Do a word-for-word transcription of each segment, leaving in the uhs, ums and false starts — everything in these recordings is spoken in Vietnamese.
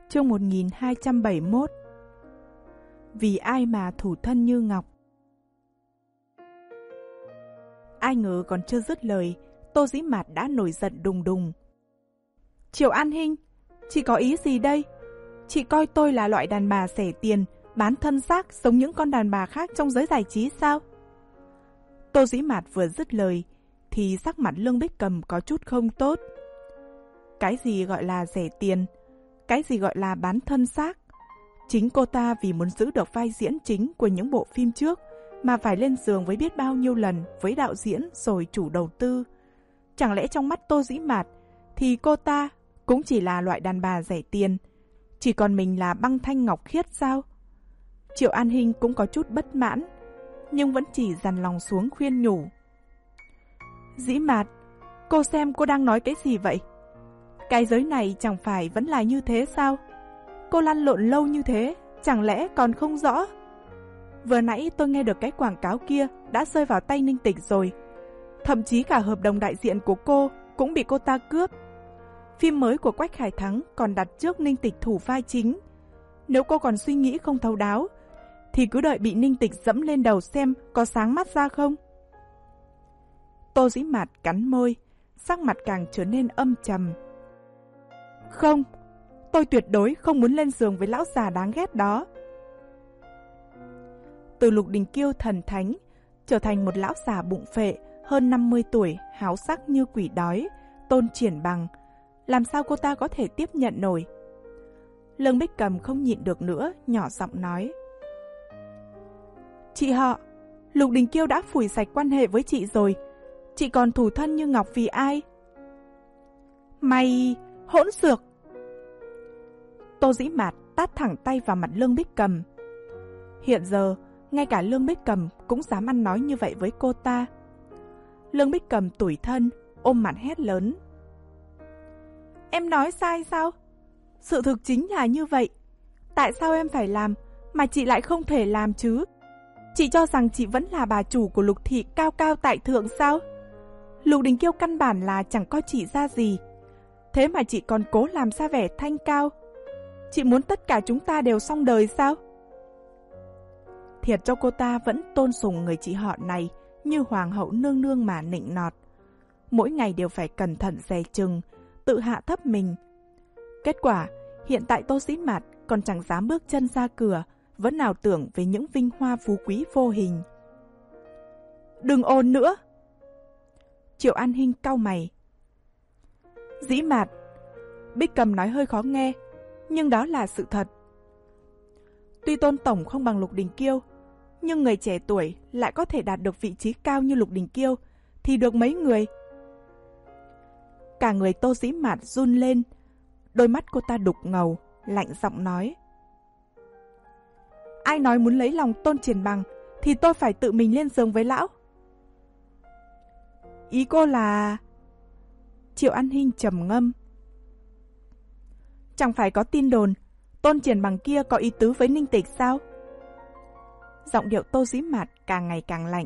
Chương một nghìn hai trăm bảy mươi mốt. Vì ai mà thủ thân như ngọc. Ai ngờ còn chưa dứt lời, Tô Dĩ Mạt đã nổi giận đùng đùng. Triệu An Hinh, chị có ý gì đây? Chị coi tôi là loại đàn bà rẻ tiền, bán thân xác giống những con đàn bà khác trong giới giải trí sao? Tô Dĩ Mạt vừa dứt lời thì sắc mặt Lương Bích Cầm có chút không tốt. Cái gì gọi là rẻ tiền? Cái gì gọi là bán thân xác? Chính cô ta vì muốn giữ được vai diễn chính của những bộ phim trước mà phải lên giường với biết bao nhiêu lần với đạo diễn rồi chủ đầu tư. Chẳng lẽ trong mắt Tô Dĩ Mạt thì cô ta cũng chỉ là loại đàn bà rẻ tiền, chỉ còn mình là băng thanh ngọc khiết sao? Triệu An Hinh cũng có chút bất mãn, nhưng vẫn chỉ dằn lòng xuống khuyên nhủ. Dĩ Mạt, cô xem cô đang nói cái gì vậy? Cái giới này chẳng phải vẫn là như thế sao? Cô lăn lộn lâu như thế, chẳng lẽ còn không rõ? Vừa nãy tôi nghe được cái quảng cáo kia đã rơi vào tay Ninh Tịch rồi. Thậm chí cả hợp đồng đại diện của cô cũng bị cô ta cướp. Phim mới của Quách Khải Thắng còn đặt trước Ninh Tịch thủ vai chính. Nếu cô còn suy nghĩ không thấu đáo, thì cứ đợi bị Ninh Tịch dẫm lên đầu xem có sáng mắt ra không. Tô Dĩ Mạt cắn môi, sắc mặt càng trở nên âm trầm. Không, tôi tuyệt đối không muốn lên giường với lão già đáng ghét đó. Từ Lục Đình Kiêu thần thánh trở thành một lão già bụng phệ hơn năm mươi tuổi, háo sắc như quỷ đói, Tôn Triển Bằng, làm sao cô ta có thể tiếp nhận nổi? Lương Bích Cầm không nhịn được nữa, nhỏ giọng nói. Chị họ, Lục Đình Kiêu đã phủi sạch quan hệ với chị rồi, chị còn thủ thân như ngọc vì ai? Mày hỗn xược! Tô Dĩ Mạt tát thẳng tay vào mặt Lương Bích Cầm. Hiện giờ, ngay cả Lương Bích Cầm cũng dám ăn nói như vậy với cô ta. Lương Bích Cầm tủi thân, ôm mặt hét lớn. Em nói sai sao? Sự thực chính là như vậy. Tại sao em phải làm, mà chị lại không thể làm chứ? Chị cho rằng chị vẫn là bà chủ của Lục thị cao cao tại thượng sao? Lục Đình Kiêu căn bản là chẳng coi chị ra gì. Thế mà chị còn cố làm ra vẻ thanh cao. Chị muốn tất cả chúng ta đều xong đời sao? Thiệt cho cô ta vẫn tôn sùng người chị họ này như hoàng hậu nương nương mà nịnh nọt. Mỗi ngày đều phải cẩn thận dè chừng, tự hạ thấp mình. Kết quả, hiện tại Tô Dĩ Mạt còn chẳng dám bước chân ra cửa, vẫn ảo tưởng về những vinh hoa phú quý vô hình. Đừng ồn nữa! Triệu An Hinh cau mày. Dĩ Mạt, Bích Cầm nói hơi khó nghe, nhưng đó là sự thật. Tuy Tôn tổng không bằng Lục Đình Kiêu, nhưng người trẻ tuổi lại có thể đạt được vị trí cao như Lục Đình Kiêu thì được mấy người? Cả người Tô Dĩ Mạt run lên, đôi mắt cô ta đục ngầu, lạnh giọng nói. Ai nói muốn lấy lòng Tôn Triển Bằng thì tôi phải tự mình lên giường với lão. Ý cô là... Triệu An Hinh trầm ngâm. Chẳng phải có tin đồn Tôn Triển Bằng kia có ý tứ với Ninh Tịch sao? Giọng điệu Tô Dĩ Mạt càng ngày càng lạnh.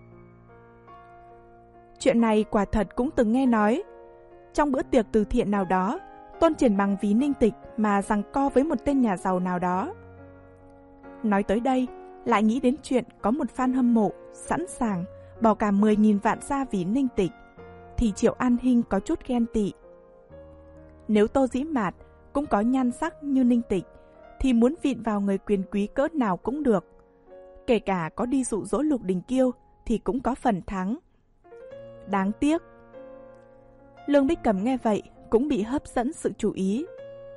Chuyện này quả thật cũng từng nghe nói. Trong bữa tiệc từ thiện nào đó, Tôn Triển Bằng vì Ninh Tịch mà giằng co với một tên nhà giàu nào đó. Nói tới đây, lại nghĩ đến chuyện có một fan hâm mộ sẵn sàng bỏ cả mười nghìn vạn ra vì Ninh Tịch, thì Triệu An Hinh có chút ghen tị. Nếu Tô Dĩ Mạt cũng có nhan sắc như Ninh Tịch, thì muốn vịn vào người quyền quý cỡ nào cũng được. Kể cả có đi dụ dỗ Lục Đình Kiêu thì cũng có phần thắng. Đáng tiếc. Lương Bích Cầm nghe vậy cũng bị hấp dẫn sự chú ý.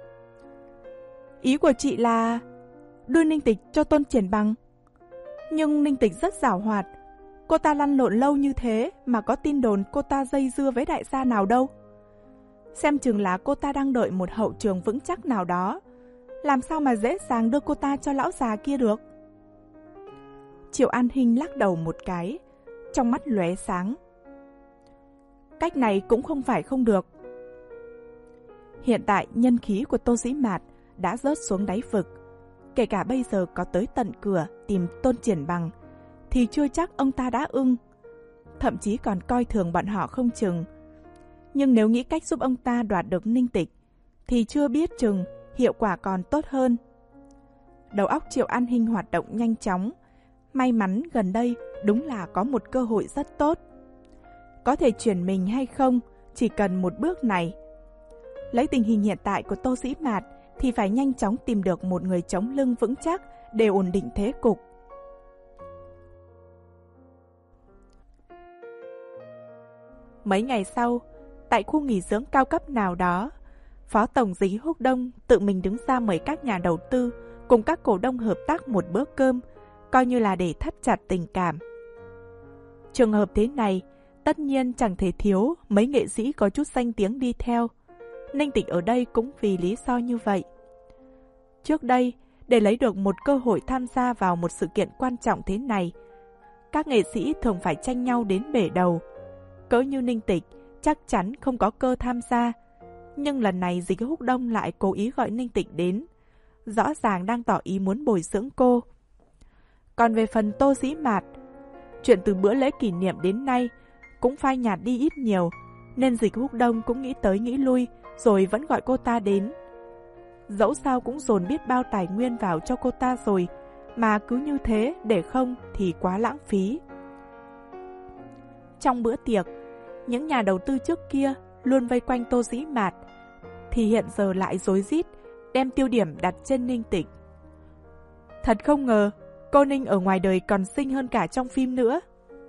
Ý của chị là đưa Ninh Tịch cho Tôn Triển Bằng. Nhưng Ninh Tịch rất giảo hoạt. Cô ta lăn lộn lâu như thế mà có tin đồn cô ta dây dưa với đại gia nào đâu. Xem chừng là cô ta đang đợi một hậu trường vững chắc nào đó. Làm sao mà dễ dàng đưa cô ta cho lão già kia được? Triệu An Hinh lắc đầu một cái, trong mắt lóe sáng. Cách này cũng không phải không được. Hiện tại nhân khí của Tô Dĩ Mạt đã rớt xuống đáy vực. Kể cả bây giờ có tới tận cửa tìm Tôn Triển Bằng thì chưa chắc ông ta đã ưng. Thậm chí còn coi thường bọn họ không chừng. Nhưng nếu nghĩ cách giúp ông ta đoạt được Ninh Tịch thì chưa biết chừng hiệu quả còn tốt hơn. Đầu óc Triệu An Hinh hoạt động nhanh chóng. May mắn gần đây đúng là có một cơ hội rất tốt. Có thể chuyển mình hay không, chỉ cần một bước này. Lấy tình hình hiện tại của Tô Dĩ Mạt thì phải nhanh chóng tìm được một người chống lưng vững chắc để ổn định thế cục. Mấy ngày sau, tại khu nghỉ dưỡng cao cấp nào đó, Phó Tổng Dĩ Húc Đông tự mình đứng ra mời các nhà đầu tư cùng các cổ đông hợp tác một bữa cơm, coi như là để thắt chặt tình cảm. Trường hợp thế này, tất nhiên chẳng thể thiếu mấy nghệ sĩ có chút danh tiếng đi theo. Ninh Tịch ở đây cũng vì lý do như vậy. Trước đây, để lấy được một cơ hội tham gia vào một sự kiện quan trọng thế này, các nghệ sĩ thường phải tranh nhau đến bể đầu. Cỡ như Ninh Tịch chắc chắn không có cơ tham gia, nhưng lần này Dĩ Húc Đông lại cố ý gọi Ninh Tịch đến, rõ ràng đang tỏ ý muốn bồi dưỡng cô. Còn về phần Tô Dĩ Mạt, chuyện từ bữa lễ kỷ niệm đến nay cũng phai nhạt đi ít nhiều, nên Dĩ Húc Đông cũng nghĩ tới nghĩ lui rồi vẫn gọi cô ta đến. Dẫu sao cũng dồn biết bao tài nguyên vào cho cô ta rồi, mà cứ như thế để không thì quá lãng phí. Trong bữa tiệc, những nhà đầu tư trước kia luôn vây quanh Tô Dĩ Mạt, thì hiện giờ lại rối rít đem tiêu điểm đặt trên Ninh Tịch. Thật không ngờ, cô Ninh ở ngoài đời còn xinh hơn cả trong phim nữa.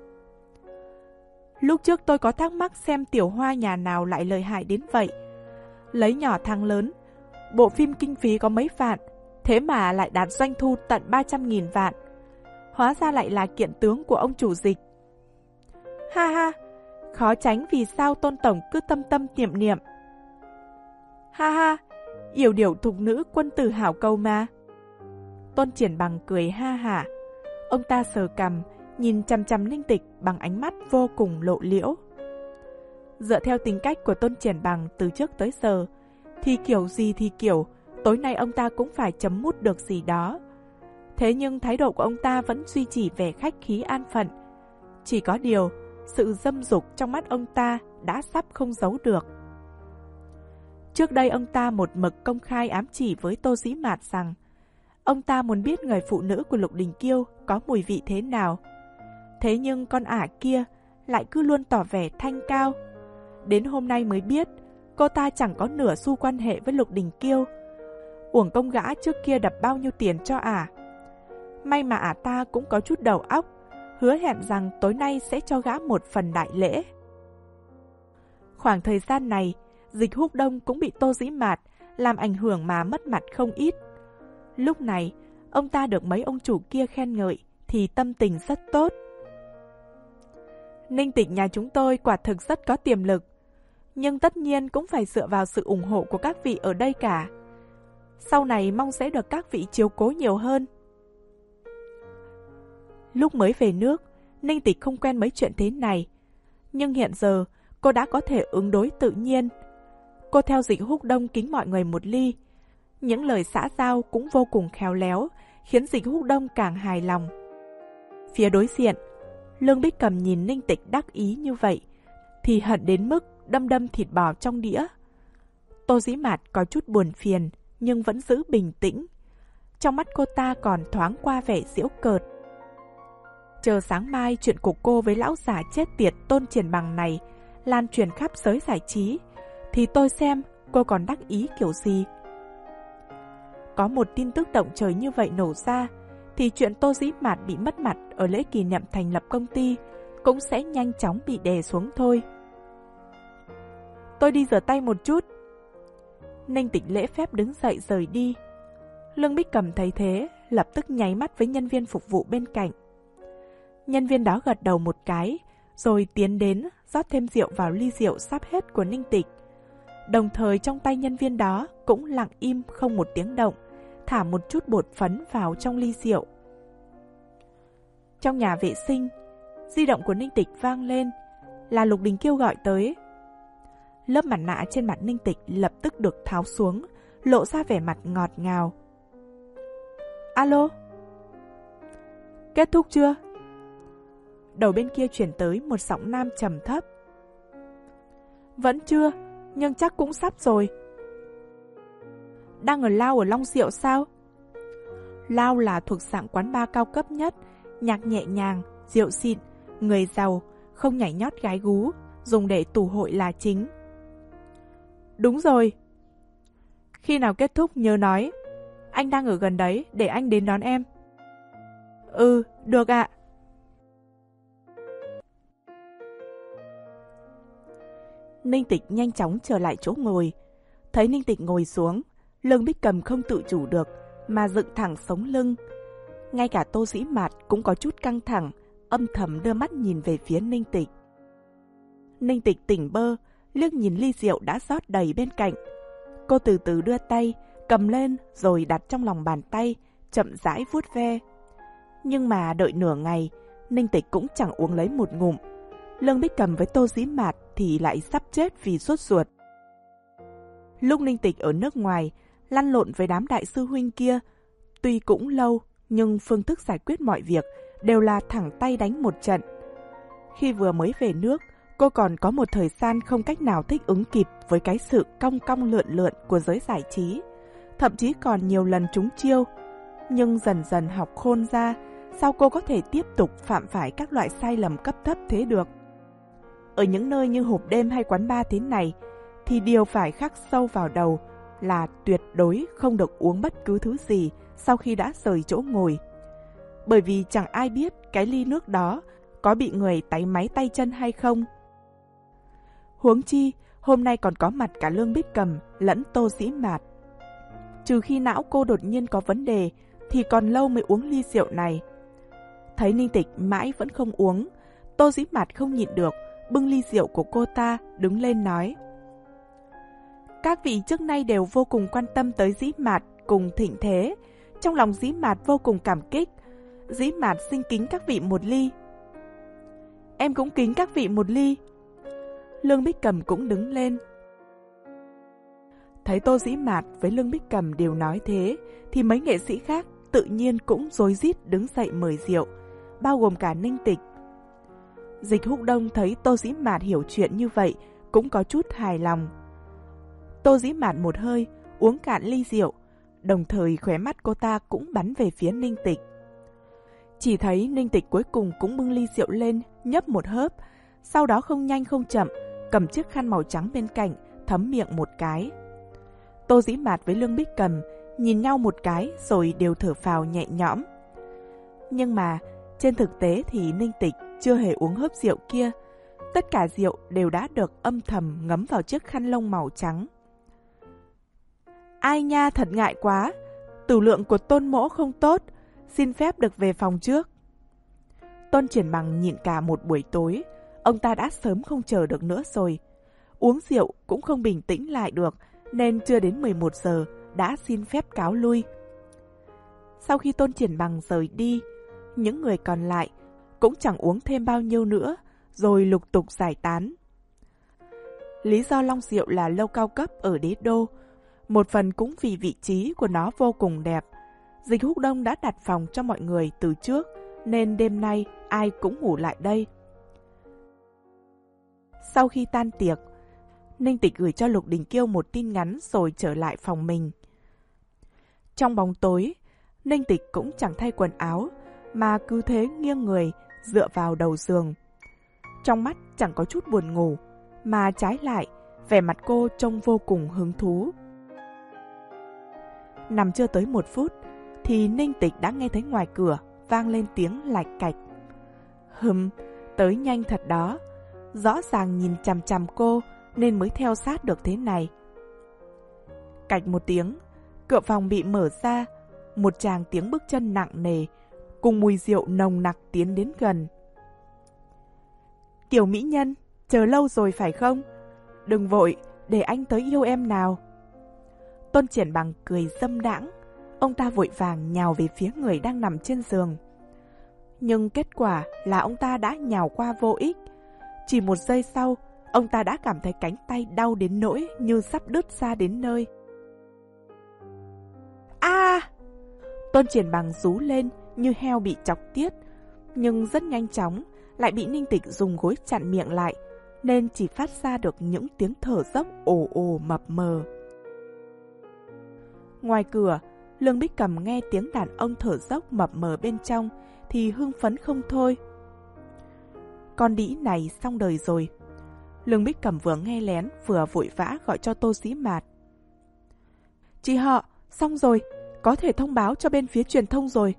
Lúc trước tôi có thắc mắc xem Tiểu Hoa nhà nào lại lợi hại đến vậy. Lấy nhỏ thắng lớn, bộ phim kinh phí có mấy vạn, thế mà lại đạt doanh thu tận ba trăm nghìn vạn. Hóa ra lại là kiện tướng của ông chủ Dịch. Ha ha, khó tránh vì sao Tôn Tổng cứ tâm tâm niệm niệm. Ha ha, yểu điệu thục nữ quân tử hảo câu mà. Tôn Triển Bằng cười ha hả. Ông ta sờ cằm, nhìn chằm chằm Ninh Tịch bằng ánh mắt vô cùng lộ liễu. Dựa theo tính cách của Tôn Triển Bằng từ trước tới giờ, thì kiểu gì thì kiểu, tối nay ông ta cũng phải chấm mút được gì đó. Thế nhưng thái độ của ông ta vẫn duy trì vẻ khách khí an phận. Chỉ có điều, sự dâm dục trong mắt ông ta đã sắp không giấu được. Trước đây ông ta một mực công khai ám chỉ với Tô Dĩ Mạt rằng ông ta muốn biết người phụ nữ của Lục Đình Kiêu có mùi vị thế nào. Thế nhưng con ả kia lại cứ luôn tỏ vẻ thanh cao. Đến hôm nay mới biết cô ta chẳng có nửa xu quan hệ với Lục Đình Kiêu. Uổng công gã trước kia đập bao nhiêu tiền cho ả. May mà ả ta cũng có chút đầu óc, hứa hẹn rằng tối nay sẽ cho gã một phần đại lễ. Khoảng thời gian này, Dịch Húc Đông cũng bị Tô Dĩ Mạt làm ảnh hưởng mà mất mặt không ít. Lúc này, ông ta được mấy ông chủ kia khen ngợi thì tâm tình rất tốt. Ninh Tịch nhà chúng tôi quả thực rất có tiềm lực, nhưng tất nhiên cũng phải dựa vào sự ủng hộ của các vị ở đây cả. Sau này mong sẽ được các vị chiếu cố nhiều hơn. Lúc mới về nước, Ninh Tịch không quen mấy chuyện thế này, nhưng hiện giờ cô đã có thể ứng đối tự nhiên. Cô theo Dịch Húc Đông kính mọi người một ly. Những lời xã giao cũng vô cùng khéo léo, khiến Dịch Húc Đông càng hài lòng. Phía đối diện, Lương Bích Cầm nhìn Ninh Tịch đắc ý như vậy, thì hận đến mức đâm đâm thịt bò trong đĩa. Tô Dĩ Mạt có chút buồn phiền, nhưng vẫn giữ bình tĩnh. Trong mắt cô ta còn thoáng qua vẻ giễu cợt. Chờ sáng mai chuyện của cô với lão già chết tiệt Tôn Triển Bằng này lan truyền khắp giới giải trí, thì tôi xem cô còn đắc ý kiểu gì. Có một tin tức động trời như vậy nổ ra, thì chuyện Tô Dĩ Mạt bị mất mặt ở lễ kỷ niệm thành lập công ty cũng sẽ nhanh chóng bị đè xuống thôi. Tôi đi rửa tay một chút. Ninh Tịch lễ phép đứng dậy rời đi. Lương Bích Cầm thấy thế, lập tức nháy mắt với nhân viên phục vụ bên cạnh. Nhân viên đó gật đầu một cái, rồi tiến đến rót thêm rượu vào ly rượu sắp hết của Ninh Tịch. Đồng thời trong tay nhân viên đó cũng lặng im không một tiếng động, thả một chút bột phấn vào trong ly rượu. Trong nhà vệ sinh, di động của Ninh Tịch vang lên, là Lục Đình Kiêu gọi tới. Lớp mặt nạ trên mặt Ninh Tịch lập tức được tháo xuống, lộ ra vẻ mặt ngọt ngào. Alo? Kết thúc chưa? Đầu bên kia chuyển tới một giọng nam trầm thấp. Vẫn chưa, nhưng chắc cũng sắp rồi. đang ở Lao ở Long Diệu sao? Lao là thuộc dạng quán bar cao cấp nhất, nhạc nhẹ nhàng, rượu xịn, người giàu, không nhảy nhót gái gú, dùng để tụ hội là chính. Đúng rồi. Khi nào kết thúc nhớ nói. Anh đang ở gần đấy, để anh đến đón em. Ừ, được ạ. Ninh Tịch nhanh chóng trở lại chỗ ngồi. Thấy Ninh Tịch ngồi xuống, Lương Bích Cầm không tự chủ được mà dựng thẳng sống lưng. Ngay cả Tô Dĩ Mạt cũng có chút căng thẳng, âm thầm đưa mắt nhìn về phía Ninh Tịch. Ninh Tịch tỉnh bơ, liếc nhìn ly rượu đã rót đầy bên cạnh. Cô từ từ đưa tay, cầm lên rồi đặt trong lòng bàn tay, chậm rãi vuốt ve. Nhưng mà đợi nửa ngày, Ninh Tịch cũng chẳng uống lấy một ngụm. Lương Bích Cầm với Tô Dĩ Mạt thì lại sắp chết vì sốt ruột. Lúc Ninh Tịch ở nước ngoài, lăn lộn với đám đại sư huynh kia, tuy cũng lâu, nhưng phương thức giải quyết mọi việc đều là thẳng tay đánh một trận. Khi vừa mới về nước, cô còn có một thời gian không cách nào thích ứng kịp với cái sự cong cong lượn lượn của giới giải trí, thậm chí còn nhiều lần trúng chiêu. Nhưng dần dần học khôn ra, sao cô có thể tiếp tục phạm phải các loại sai lầm cấp thấp thế được? Ở những nơi như hộp đêm hay quán bar thế này, thì điều phải khắc sâu vào đầu là tuyệt đối không được uống bất cứ thứ gì sau khi đã rời chỗ ngồi. Bởi vì chẳng ai biết cái ly nước đó có bị người táy máy tay chân hay không. Huống chi, hôm nay còn có mặt cả Lương Bích Cầm lẫn Tô Dĩ Mạt. Trừ khi não cô đột nhiên có vấn đề, thì còn lâu mới uống ly rượu này. Thấy Ninh Tịch mãi vẫn không uống, Tô Dĩ Mạt không nhịn được, bưng ly rượu của cô ta, đứng lên nói. Các vị trước nay đều vô cùng quan tâm tới Dĩ Mạt cùng Thịnh Thế. Trong lòng Dĩ Mạt vô cùng cảm kích. Dĩ Mạt xin kính các vị một ly. Em cũng kính các vị một ly. Lương Bích Cầm cũng đứng lên. Thấy Tô Dĩ Mạt với Lương Bích Cầm đều nói thế, thì mấy nghệ sĩ khác tự nhiên cũng rối rít đứng dậy mời rượu, bao gồm cả Ninh Tịch. Dịch Húc Đông thấy Tô Dĩ Mạt hiểu chuyện như vậy, cũng có chút hài lòng. Tô Dĩ Mạt một hơi uống cạn ly rượu, đồng thời khóe mắt cô ta cũng bắn về phía Ninh Tịch. Chỉ thấy Ninh Tịch cuối cùng cũng bưng ly rượu lên, nhấp một hớp, sau đó không nhanh không chậm, cầm chiếc khăn màu trắng bên cạnh, thấm miệng một cái. Tô Dĩ Mạt với Lương Bích Cầm nhìn nhau một cái rồi đều thở phào nhẹ nhõm. Nhưng mà trên thực tế thì Ninh Tịch chưa hề uống hớp rượu kia. Tất cả rượu đều đã được âm thầm ngấm vào chiếc khăn lông màu trắng. Ai nha, thật ngại quá. Tửu lượng của Tôn mỗ không tốt, xin phép được về phòng trước. Tôn Triển Bằng nhịn cả một buổi tối, ông ta đã sớm không chờ được nữa rồi. Uống rượu cũng không bình tĩnh lại được, nên chưa đến mười một giờ đã xin phép cáo lui. Sau khi Tôn Triển Bằng rời đi, những người còn lại cũng chẳng uống thêm bao nhiêu nữa, rồi lục tục giải tán. Lý do Long Diệu là lâu cao cấp ở đế đô, một phần cũng vì vị trí của nó vô cùng đẹp. Dịch Húc Đông đã đặt phòng cho mọi người từ trước, nên đêm nay ai cũng ngủ lại đây. Sau khi tan tiệc, Ninh Tịch gửi cho Lục Đình Kiêu một tin ngắn rồi trở lại phòng mình. Trong bóng tối, Ninh Tịch cũng chẳng thay quần áo, mà cứ thế nghiêng người, dựa vào đầu giường. Trong mắt chẳng có chút buồn ngủ, mà trái lại, vẻ mặt cô trông vô cùng hứng thú. Nằm chưa tới một phút, thì Ninh Tịch đã nghe thấy ngoài cửa vang lên tiếng lạch cạch. Hừm, tới nhanh thật đó. Rõ ràng nhìn chằm chằm cô nên mới theo sát được thế này. Cạch một tiếng, cửa phòng bị mở ra, một tràng tiếng bước chân nặng nề cùng mùi rượu nồng nặc tiến đến gần. Tiểu mỹ nhân, chờ lâu rồi phải không? Đừng vội, để anh tới yêu em nào. Tôn Triển Bằng cười dâm đãng, ông ta vội vàng nhào về phía người đang nằm trên giường. Nhưng kết quả là ông ta đã nhào qua vô ích. Chỉ một giây sau, ông ta đã cảm thấy cánh tay đau đến nỗi như sắp đứt ra đến nơi. A! À! Tôn Triển Bằng rú lên như heo bị chọc tiết, nhưng rất nhanh chóng lại bị Ninh Tịch dùng gối chặn miệng lại, nên chỉ phát ra được những tiếng thở dốc ồ ồ mập mờ. Ngoài cửa, Lương Bích Cầm nghe tiếng đàn ông thở dốc mập mờ bên trong thì hưng phấn không thôi. Con đĩ này xong đời rồi. Lương Bích Cầm vừa nghe lén vừa vội vã gọi cho Tô Dĩ Mạt. Chị họ, xong rồi, có thể thông báo cho bên phía truyền thông rồi.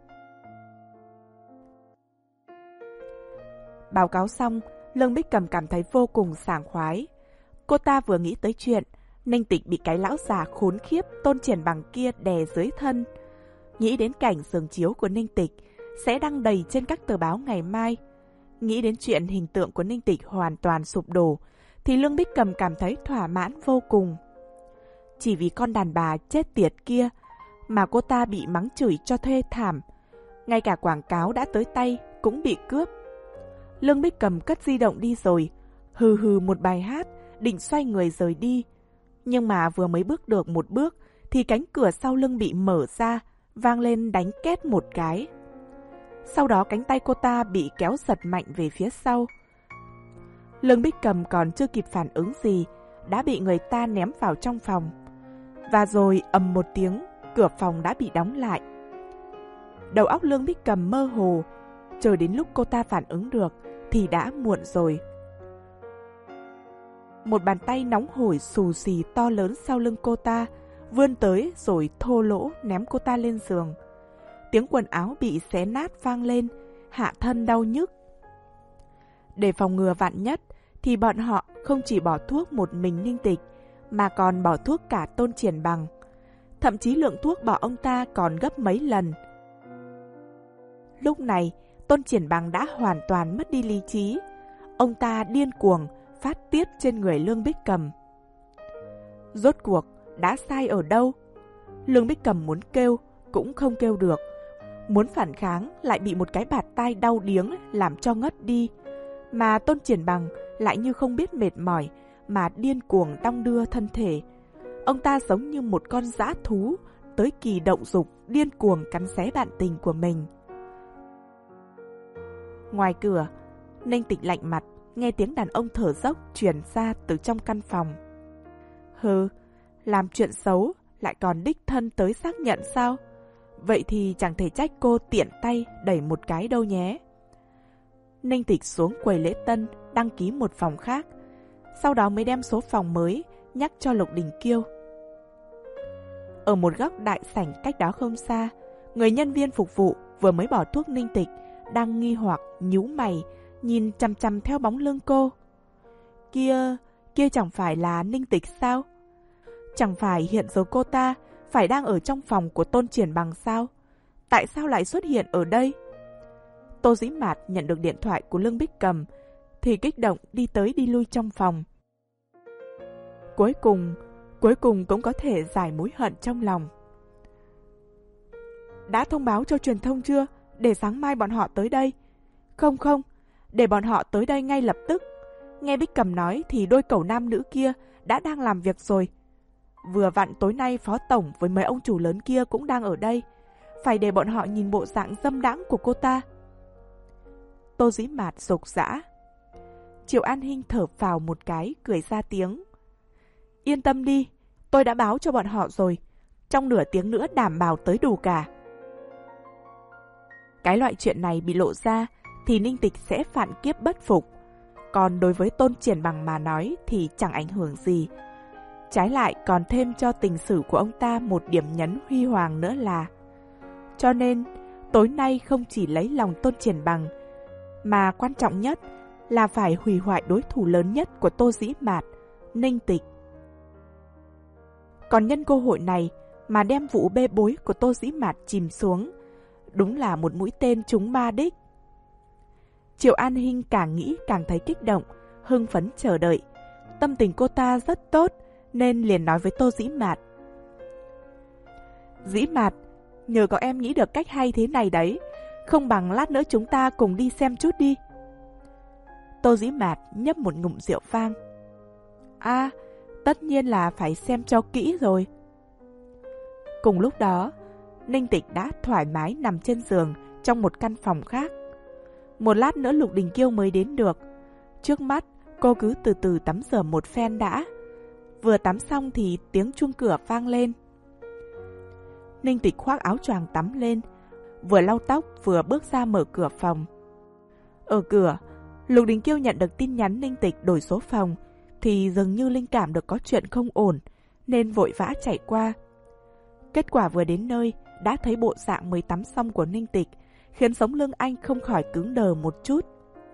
Báo cáo xong, Lương Bích Cầm cảm thấy vô cùng sảng khoái. Cô ta vừa nghĩ tới chuyện Ninh Tịch bị cái lão già khốn khiếp Tôn Triển Bằng kia đè dưới thân, nghĩ đến cảnh giường chiếu của Ninh Tịch sẽ đăng đầy trên các tờ báo ngày mai, nghĩ đến chuyện hình tượng của Ninh Tịch hoàn toàn sụp đổ, thì Lương Bích Cầm cảm thấy thỏa mãn vô cùng. Chỉ vì con đàn bà chết tiệt kia mà cô ta bị mắng chửi cho thê thảm, ngay cả quảng cáo đã tới tay cũng bị cướp. Lương Bích Cầm cất di động đi rồi, hừ hừ một bài hát, định xoay người rời đi. Nhưng mà vừa mới bước được một bước thì cánh cửa sau lưng bị mở ra, vang lên đánh két một cái. Sau đó cánh tay cô ta bị kéo giật mạnh về phía sau. Lương Bích Cầm còn chưa kịp phản ứng gì, đã bị người ta ném vào trong phòng. Và rồi ầm một tiếng, cửa phòng đã bị đóng lại. Đầu óc Lương Bích Cầm mơ hồ, chờ đến lúc cô ta phản ứng được thì đã muộn rồi. Một bàn tay nóng hổi xù xì to lớn sau lưng cô ta vươn tới rồi thô lỗ ném cô ta lên giường. Tiếng quần áo bị xé nát vang lên, hạ thân đau nhức. Để phòng ngừa vạn nhất thì bọn họ không chỉ bỏ thuốc một mình Ninh Tịch mà còn bỏ thuốc cả Tôn Triển Bằng. Thậm chí lượng thuốc bỏ ông ta còn gấp mấy lần. Lúc này, Tôn Triển Bằng đã hoàn toàn mất đi lý trí. Ông ta điên cuồng phát tiết trên người Lương Bích Cầm. Rốt cuộc đã sai ở đâu? Lương Bích Cầm muốn kêu cũng không kêu được, muốn phản kháng lại bị một cái bạt tai đau điếng làm cho ngất đi. Mà Tôn Triển Bằng lại như không biết mệt mỏi mà điên cuồng đong đưa thân thể. Ông ta giống như một con dã thú tới kỳ động dục, điên cuồng cắn xé bạn tình của mình. Ngoài cửa, Ninh Tịch lạnh mặt nghe tiếng đàn ông thở dốc truyền ra từ trong căn phòng. Hừ, làm chuyện xấu lại còn đích thân tới xác nhận sao? Vậy thì chẳng thể trách cô tiện tay đẩy một cái đâu nhé. Ninh Tịch xuống quầy lễ tân đăng ký một phòng khác, sau đó mới đem số phòng mới nhắc cho Lục Đình Kiêu. Ở một góc đại sảnh cách đó không xa, người nhân viên phục vụ vừa mới bỏ thuốc Ninh Tịch đang nghi hoặc nhíu mày nhìn chằm chằm theo bóng lưng cô. Kia, kia chẳng phải là Ninh Tịch sao? Chẳng phải hiện giờ cô ta phải đang ở trong phòng của Tôn Triển Bằng sao? Tại sao lại xuất hiện ở đây? Tô Dĩ Mạt nhận được điện thoại của Lương Bích Cầm thì kích động đi tới đi lui trong phòng. Cuối cùng, cuối cùng cũng có thể giải mối hận trong lòng. Đã thông báo cho truyền thông chưa? Để sáng mai bọn họ tới đây. Không không, để bọn họ tới đây ngay lập tức. Nghe Bích Cầm nói thì đôi cẩu nam nữ kia đã đang làm việc rồi. Vừa vặn tối nay phó tổng với mấy ông chủ lớn kia cũng đang ở đây. Phải để bọn họ nhìn bộ dạng dâm đãng của cô ta. Tô Dĩ Mạt rục rã. Triệu An Hinh thở phào một cái, cười ra tiếng. Yên tâm đi, tôi đã báo cho bọn họ rồi. Trong nửa tiếng nữa đảm bảo tới đủ cả. Cái loại chuyện này bị lộ ra thì Ninh Tịch sẽ phản kiếp bất phục. Còn đối với Tôn Triển Bằng mà nói thì chẳng ảnh hưởng gì. Trái lại còn thêm cho tình sử của ông ta một điểm nhấn huy hoàng nữa là. Cho nên, tối nay không chỉ lấy lòng Tôn Triển Bằng, mà quan trọng nhất là phải hủy hoại đối thủ lớn nhất của Tô Dĩ Mạt, Ninh Tịch. Còn nhân cơ hội này mà đem vụ bê bối của Tô Dĩ Mạt chìm xuống, đúng là một mũi tên trúng ba đích. Triệu An Hinh càng nghĩ càng thấy kích động, hưng phấn chờ đợi. Tâm tình cô ta rất tốt nên liền nói với Tô Dĩ Mạt. Dĩ Mạt, nhờ có em nghĩ được cách hay thế này đấy, không bằng lát nữa chúng ta cùng đi xem chút đi. Tô Dĩ Mạt nhấp một ngụm rượu vang. À, tất nhiên là phải xem cho kỹ rồi. Cùng lúc đó, Ninh Tịch đã thoải mái nằm trên giường trong một căn phòng khác. Một lát nữa Lục Đình Kiêu mới đến được. Trước mắt, cô cứ từ từ tắm rửa một phen đã. Vừa tắm xong thì tiếng chuông cửa vang lên. Ninh Tịch khoác áo choàng tắm lên, vừa lau tóc vừa bước ra mở cửa phòng. Ở cửa, Lục Đình Kiêu nhận được tin nhắn Ninh Tịch đổi số phòng, thì dường như linh cảm được có chuyện không ổn, nên vội vã chạy qua. Kết quả vừa đến nơi, đã thấy bộ dạng mới tắm xong của Ninh Tịch, khiến sống lưng anh không khỏi cứng đờ một chút.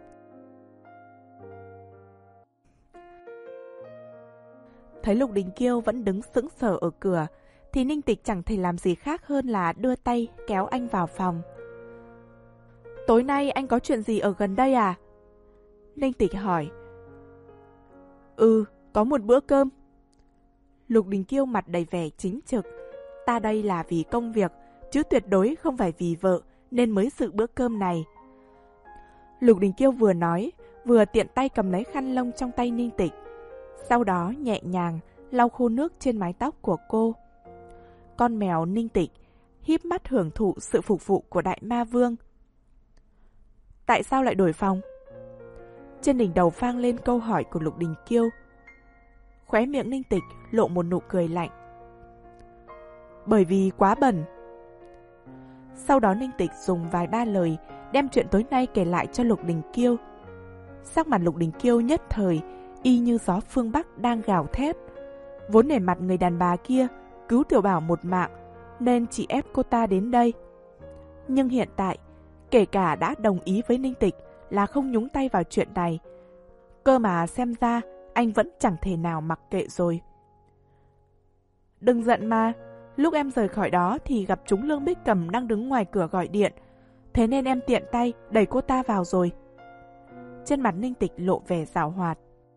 Thấy Lục Đình Kiêu vẫn đứng sững sờ ở cửa, thì Ninh Tịch chẳng thể làm gì khác hơn là đưa tay kéo anh vào phòng. Tối nay anh có chuyện gì ở gần đây à? Ninh Tịch hỏi. Ừ, có một bữa cơm. Lục Đình Kiêu mặt đầy vẻ chính trực. Ta đây là vì công việc, chứ tuyệt đối không phải vì vợ, nên mới dự bữa cơm này. Lục Đình Kiêu vừa nói, vừa tiện tay cầm lấy khăn lông trong tay Ninh Tịch. Sau đó nhẹ nhàng lau khô nước trên mái tóc của cô. Con mèo Ninh Tịch híp mắt hưởng thụ sự phục vụ của đại ma vương. Tại sao lại đổi phòng? Trên đỉnh đầu vang lên câu hỏi của Lục Đình Kiêu. Khóe miệng Ninh Tịch lộ một nụ cười lạnh. Bởi vì quá bẩn. Sau đó Ninh Tịch dùng vài ba lời đem chuyện tối nay kể lại cho Lục Đình Kiêu. Sắc mặt Lục Đình Kiêu nhất thời y như gió phương Bắc đang gào thét. Vốn nể mặt người đàn bà kia cứu Tiểu Bảo một mạng, nên chỉ ép cô ta đến đây. Nhưng hiện tại, kể cả đã đồng ý với Ninh Tịch là không nhúng tay vào chuyện này, cơ mà xem ra anh vẫn chẳng thể nào mặc kệ rồi. Đừng giận mà, lúc em rời khỏi đó thì gặp chúng Lương Bích Cầm đang đứng ngoài cửa gọi điện, thế nên em tiện tay đẩy cô ta vào rồi. Trên mặt Ninh Tịch lộ vẻ giảo hoạt.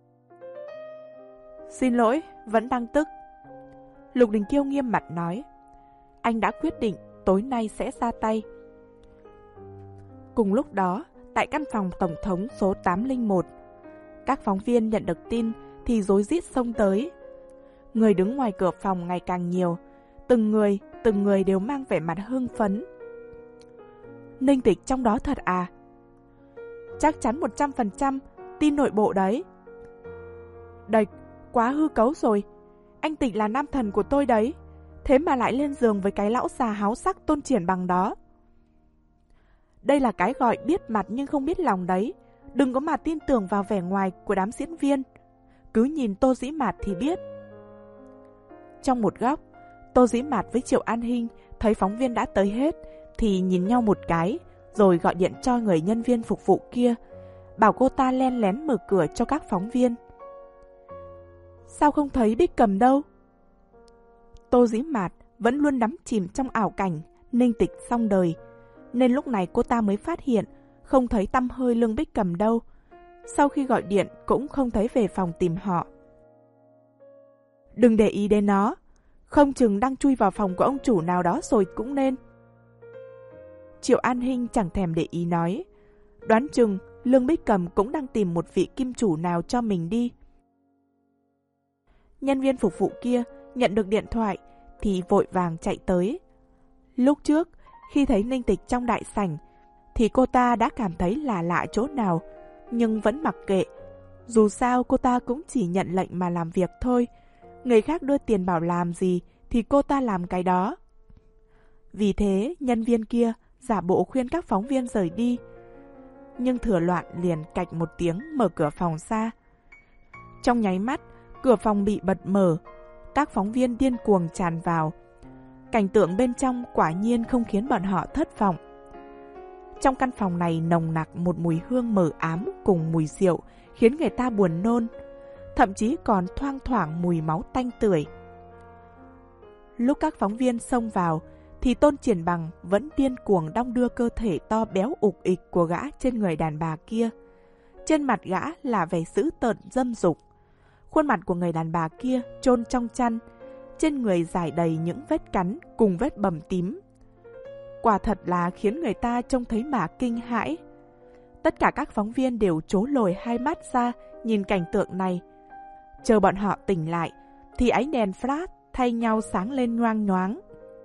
Xin lỗi, vẫn đang tức. Lục Đình Kiêu nghiêm mặt nói. Anh đã quyết định tối nay sẽ ra tay. Cùng lúc đó, tại căn phòng tổng thống số tám không một, các phóng viên nhận được tin thì rối rít xông tới. Người đứng ngoài cửa phòng ngày càng nhiều, từng người, từng người đều mang vẻ mặt hưng phấn. Ninh Tịch trong đó thật à? Chắc chắn một trăm phần trăm tin nội bộ đấy. Đệch, quá hư cấu rồi. Anh Tịch là nam thần của tôi đấy, thế mà lại lên giường với cái lão già háo sắc Tôn Triển Bằng đó. Đây là cái gọi biết mặt nhưng không biết lòng đấy. Đừng có mà tin tưởng vào vẻ ngoài của đám diễn viên. Cứ nhìn Tô Dĩ Mạt thì biết. Trong một góc, Tô Dĩ Mạt với Triệu An Hinh thấy phóng viên đã tới hết thì nhìn nhau một cái, rồi gọi điện cho người nhân viên phục vụ kia, bảo cô ta len lén mở cửa cho các phóng viên. Sao không thấy Bích Cầm đâu? Tô Dĩ Mạt vẫn luôn đắm chìm trong ảo cảnh Ninh Tịch xong đời, nên lúc này cô ta mới phát hiện không thấy tăm hơi Lương Bích Cầm đâu. Sau khi gọi điện cũng không thấy về phòng tìm họ. Đừng để ý đến nó, không chừng đang chui vào phòng của ông chủ nào đó rồi cũng nên. Triệu An Hinh chẳng thèm để ý nói. Đoán chừng Lương Bích Cầm cũng đang tìm một vị kim chủ nào cho mình đi. Nhân viên phục vụ kia nhận được điện thoại thì vội vàng chạy tới. Lúc trước, khi thấy Ninh Tịch trong đại sảnh, thì cô ta đã cảm thấy là lạ chỗ nào, nhưng vẫn mặc kệ. Dù sao cô ta cũng chỉ nhận lệnh mà làm việc thôi. Người khác đưa tiền bảo làm gì thì cô ta làm cái đó. Vì thế, nhân viên kia giả bộ khuyên các phóng viên rời đi. Nhưng Thừa Loạn liền cạch một tiếng mở cửa phòng ra. Trong nháy mắt, cửa phòng bị bật mở. Các phóng viên điên cuồng tràn vào. Cảnh tượng bên trong quả nhiên không khiến bọn họ thất vọng. Trong căn phòng này nồng nặc một mùi hương mờ ám cùng mùi rượu, khiến người ta buồn nôn. Thậm chí còn thoang thoảng mùi máu tanh tưởi. Lúc các phóng viên xông vào, thì Tôn Triển Bằng vẫn điên cuồng đong đưa cơ thể to béo ục ịch của gã trên người đàn bà kia. Trên mặt gã là vẻ dữ tợn dâm dục. Khuôn mặt của người đàn bà kia chôn trong chăn, trên người rải đầy những vết cắn cùng vết bầm tím. Quả thật là khiến người ta trông thấy mà kinh hãi. Tất cả các phóng viên đều trố lồi hai mắt ra nhìn cảnh tượng này. Chờ bọn họ tỉnh lại thì ánh đèn flash thay nhau sáng lên nhoang nhoáng.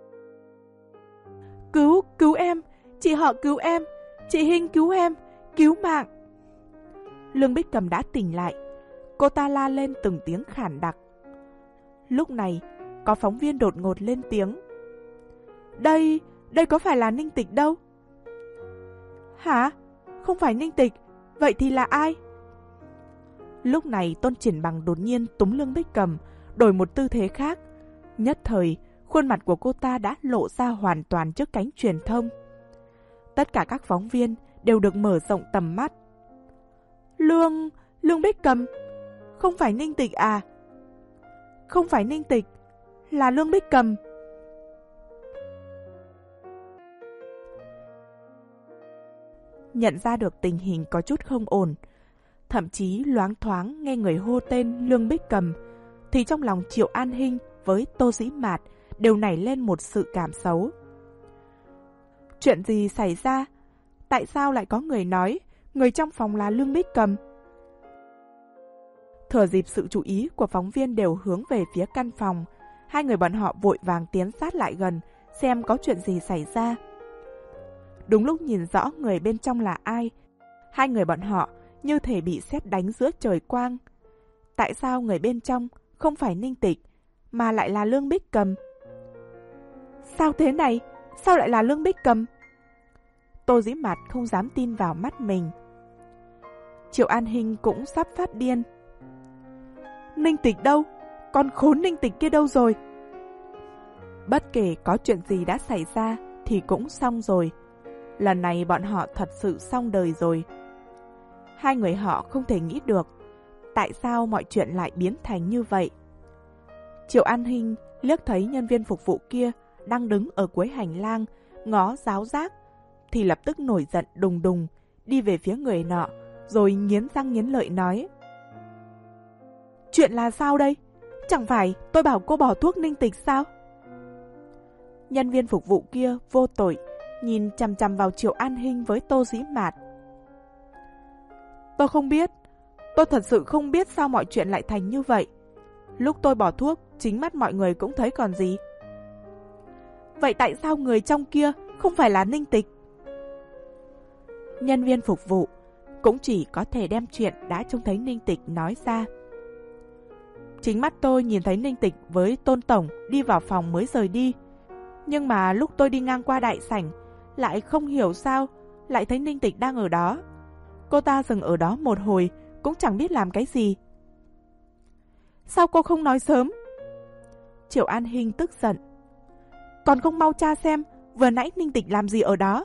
Cứu, cứu em, chị họ cứu em, chị Hinh cứu em, cứu mạng. Lương Bích Cầm đã tỉnh lại, cô ta la lên từng tiếng khản đặc. Lúc này, có phóng viên đột ngột lên tiếng. Đây, đây có phải là Ninh Tịch đâu? Hả? Không phải Ninh Tịch, vậy thì là ai? Lúc này Tôn Triển Bằng đột nhiên túm Lương Bích Cầm, đổi một tư thế khác. Nhất thời, khuôn mặt của cô ta đã lộ ra hoàn toàn trước cánh truyền thông. Tất cả các phóng viên đều được mở rộng tầm mắt. Lương, Lương Bích Cầm, không phải Ninh Tịch à? Không phải Ninh Tịch, là Lương Bích Cầm. Nhận ra được tình hình có chút không ổn, thậm chí loáng thoáng nghe người hô tên Lương Bích Cầm, thì trong lòng Triệu An Hinh với Tô Dĩ Mạt đều nảy lên một sự cảm xấu. Chuyện gì xảy ra? Tại sao lại có người nói người trong phòng là Lương Bích Cầm? Thừa dịp sự chú ý của phóng viên đều hướng về phía căn phòng, hai người bọn họ vội vàng tiến sát lại gần xem có chuyện gì xảy ra. Đúng lúc nhìn rõ người bên trong là ai, hai người bọn họ như thể bị sét đánh giữa trời quang. Tại sao người bên trong không phải Ninh Tịch mà lại là Lương Bích Cầm? Sao thế này? Sao lại là Lương Bích Cầm? Tô Dĩ Mạt không dám tin vào mắt mình. Triệu An Hinh cũng sắp phát điên. Ninh Tịch đâu? Con khốn Ninh Tịch kia đâu rồi? Bất kể có chuyện gì đã xảy ra thì cũng xong rồi. Lần này bọn họ thật sự xong đời rồi. Hai người họ không thể nghĩ được tại sao mọi chuyện lại biến thành như vậy. Triệu An Hinh liếc thấy nhân viên phục vụ kia đang đứng ở cuối hành lang ngó giáo giác thì lập tức nổi giận đùng đùng đi về phía người nọ, rồi nghiến răng nghiến lợi nói: Chuyện là sao đây? Chẳng phải tôi bảo cô bỏ thuốc Ninh Tịch sao? Nhân viên phục vụ kia vô tội nhìn chằm chằm vào Triệu An Hinh với Tô Dĩ Mạt. Tôi không biết, tôi thật sự không biết sao mọi chuyện lại thành như vậy. Lúc tôi bỏ thuốc, chính mắt mọi người cũng thấy còn gì. Vậy tại sao người trong kia không phải là Ninh Tịch? Nhân viên phục vụ cũng chỉ có thể đem chuyện đã trông thấy Ninh Tịch nói ra. Chính mắt tôi nhìn thấy Ninh Tịch với Tôn Tổng đi vào phòng mới rời đi. Nhưng mà lúc tôi đi ngang qua đại sảnh, lại không hiểu sao lại thấy Ninh Tịch đang ở đó. Cô ta dừng ở đó một hồi, cũng chẳng biết làm cái gì. Sao cô không nói sớm? Triệu An Hinh tức giận. Còn không mau tra xem vừa nãy Ninh Tịch làm gì ở đó.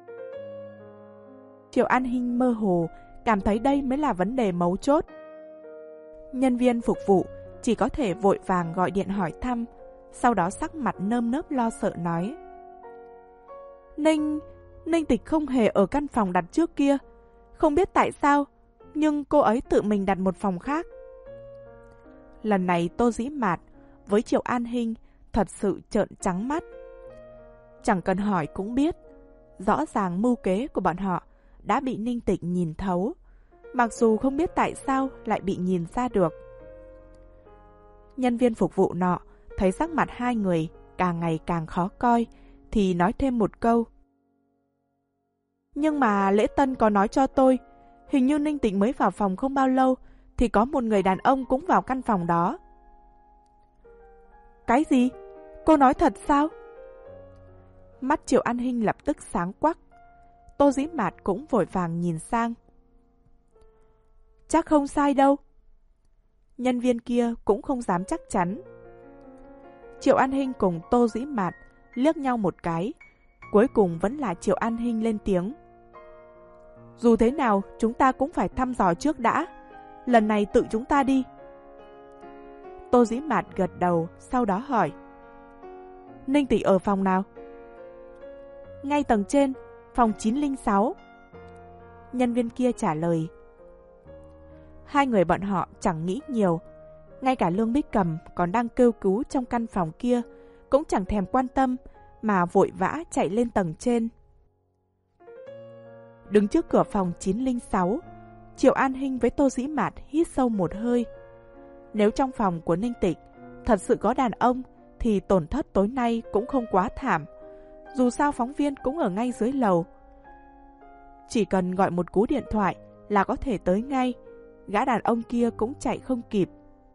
Triệu An Hinh mơ hồ cảm thấy đây mới là vấn đề mấu chốt. Nhân viên phục vụ chỉ có thể vội vàng gọi điện hỏi thăm, sau đó sắc mặt nơm nớp lo sợ nói: Ninh, Ninh Tịch không hề ở căn phòng đặt trước kia. Không biết tại sao, nhưng cô ấy tự mình đặt một phòng khác. Lần này Tô Dĩ Mạt với Triệu An Hinh thật sự trợn trắng mắt. Chẳng cần hỏi cũng biết, rõ ràng mưu kế của bọn họ đã bị Ninh Tịch nhìn thấu, mặc dù không biết tại sao lại bị nhìn ra được. Nhân viên phục vụ nọ thấy sắc mặt hai người càng ngày càng khó coi thì nói thêm một câu: Nhưng mà Lễ Tân có nói cho tôi, hình như Ninh Tịch mới vào phòng không bao lâu thì có một người đàn ông cũng vào căn phòng đó. Cái gì? Cô nói thật sao? Mắt Triệu An Hinh lập tức sáng quắc. Tô Dĩ Mạt cũng vội vàng nhìn sang. Chắc không sai đâu. Nhân viên kia cũng không dám chắc chắn. Triệu An Hinh cùng Tô Dĩ Mạt liếc nhau một cái. Cuối cùng vẫn là Triệu An Hinh lên tiếng. Dù thế nào chúng ta cũng phải thăm dò trước đã. Lần này tự chúng ta đi. Tô Dĩ Mạt gật đầu, sau đó hỏi: Ninh Tịch ở phòng nào? Ngay tầng trên, phòng chín không sáu. Nhân viên kia trả lời. Hai người bọn họ chẳng nghĩ nhiều. Ngay cả Lương Bích Cầm còn đang kêu cứu trong căn phòng kia cũng chẳng thèm quan tâm, mà vội vã chạy lên tầng trên. Đứng trước cửa phòng chín không sáu, Triệu An Hinh với Tô Dĩ Mạt hít sâu một hơi. Nếu trong phòng của Ninh Tịch thật sự có đàn ông thì tổn thất tối nay cũng không quá thảm. Dù sao phóng viên cũng ở ngay dưới lầu. Chỉ cần gọi một cú điện thoại là có thể tới ngay. Gã đàn ông kia cũng chạy không kịp.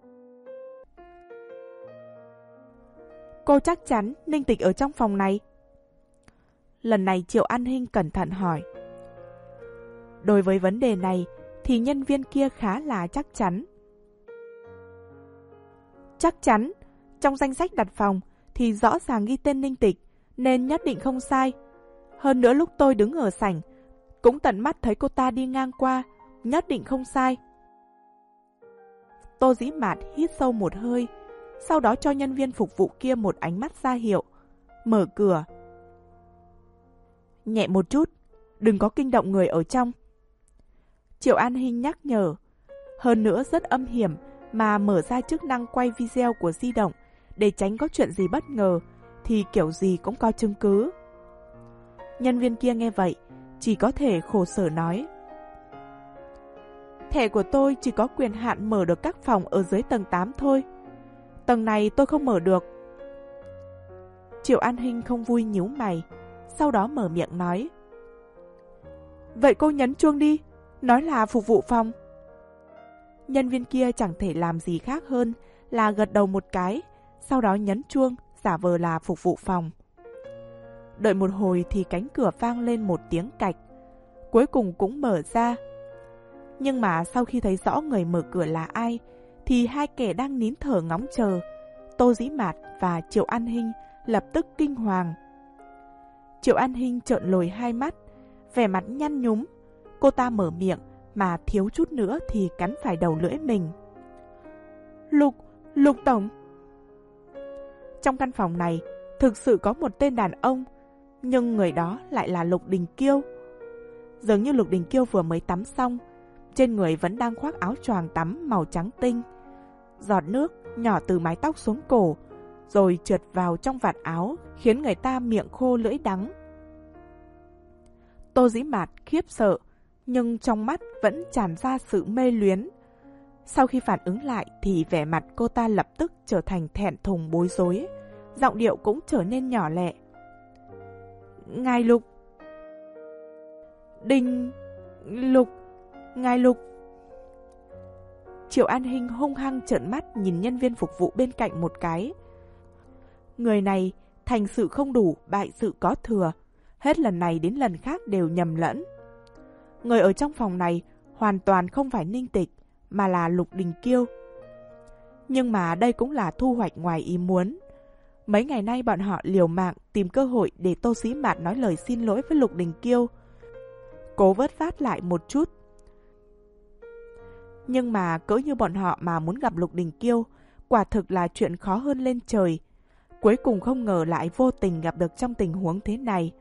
Cô chắc chắn Ninh Tịch ở trong phòng này? Lần này Triệu An Hinh cẩn thận hỏi. Đối với vấn đề này thì nhân viên kia khá là chắc chắn. Chắc chắn, trong danh sách đặt phòng thì rõ ràng ghi tên Ninh Tịch, nên nhất định không sai. Hơn nữa lúc tôi đứng ở sảnh, cũng tận mắt thấy cô ta đi ngang qua, nhất định không sai. Tô Dĩ Mạt hít sâu một hơi, sau đó cho nhân viên phục vụ kia một ánh mắt ra hiệu, mở cửa. Nhẹ một chút, đừng có kinh động người ở trong. Triệu An Hinh nhắc nhở, hơn nữa rất âm hiểm mà mở ra chức năng quay video của di động để tránh có chuyện gì bất ngờ thì kiểu gì cũng có chứng cứ. Nhân viên kia nghe vậy, chỉ có thể khổ sở nói. Thẻ của tôi chỉ có quyền hạn mở được các phòng ở dưới tầng tám thôi. Tầng này tôi không mở được. Triệu An Hinh không vui nhíu mày, sau đó mở miệng nói. Vậy cô nhấn chuông đi, nói là phục vụ phòng. Nhân viên kia chẳng thể làm gì khác hơn là gật đầu một cái, sau đó nhấn chuông, giả vờ là phục vụ phòng. Đợi một hồi thì cánh cửa vang lên một tiếng cạch, cuối cùng cũng mở ra. Nhưng mà sau khi thấy rõ người mở cửa là ai, thì hai kẻ đang nín thở ngóng chờ, Tô Dĩ Mạt và Triệu An Hinh lập tức kinh hoàng. Triệu An Hinh trợn lồi hai mắt, vẻ mặt nhăn nhúm. Cô ta mở miệng mà thiếu chút nữa thì cắn phải đầu lưỡi mình. Lục, Lục Tổng. Trong căn phòng này thực sự có một tên đàn ông, nhưng người đó lại là Lục Đình Kiêu. Dường như Lục Đình Kiêu vừa mới tắm xong, trên người vẫn đang khoác áo choàng tắm màu trắng tinh. Giọt nước nhỏ từ mái tóc xuống cổ, rồi trượt vào trong vạt áo, khiến người ta miệng khô lưỡi đắng. Tô Dĩ Mạt khiếp sợ, nhưng trong mắt vẫn tràn ra sự mê luyến. Sau khi phản ứng lại thì vẻ mặt cô ta lập tức trở thành thẹn thùng bối rối, giọng điệu cũng trở nên nhỏ lẹ. Ngài Lục. Đình... Lục... Ngài Lục. Triệu An Hinh hung hăng trợn mắt nhìn nhân viên phục vụ bên cạnh một cái. Người này thành sự không đủ, bại sự có thừa, hết lần này đến lần khác đều nhầm lẫn. Người ở trong phòng này hoàn toàn không phải Ninh Tịch, mà là Lục Đình Kiêu. Nhưng mà đây cũng là thu hoạch ngoài ý muốn. Mấy ngày nay bọn họ liều mạng tìm cơ hội để Tô Dĩ Mạt nói lời xin lỗi với Lục Đình Kiêu, cố vớt vát lại một chút. Nhưng mà cỡ như bọn họ mà muốn gặp Lục Đình Kiêu, quả thực là chuyện khó hơn lên trời. Cuối cùng không ngờ lại vô tình gặp được trong tình huống thế này.